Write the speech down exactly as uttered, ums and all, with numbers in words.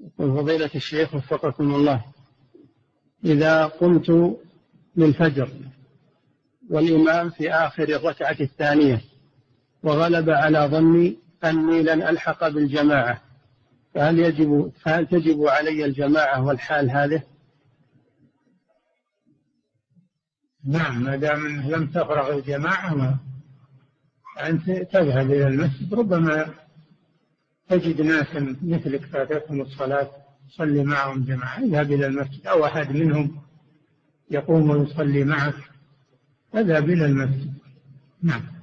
فضيلة الشيخ وفقكم الله، إذا قمت للفجر والإمام في آخر الركعة الثانية وغلب على ظني أني لن ألحق بالجماعة، فهل يجب فهل تجب علي الجماعة والحال هذه؟ نعم، ما دام لم تفرغ الجماعة أنت تذهب إلى المسجد، ربما تجد ناسا مثلك فاتتهم الصلاة صلي معهم جماعة، اذهب إلى المسجد، أو أحد منهم يقوم ويصلي معك، اذهب إلى المسجد. نعم.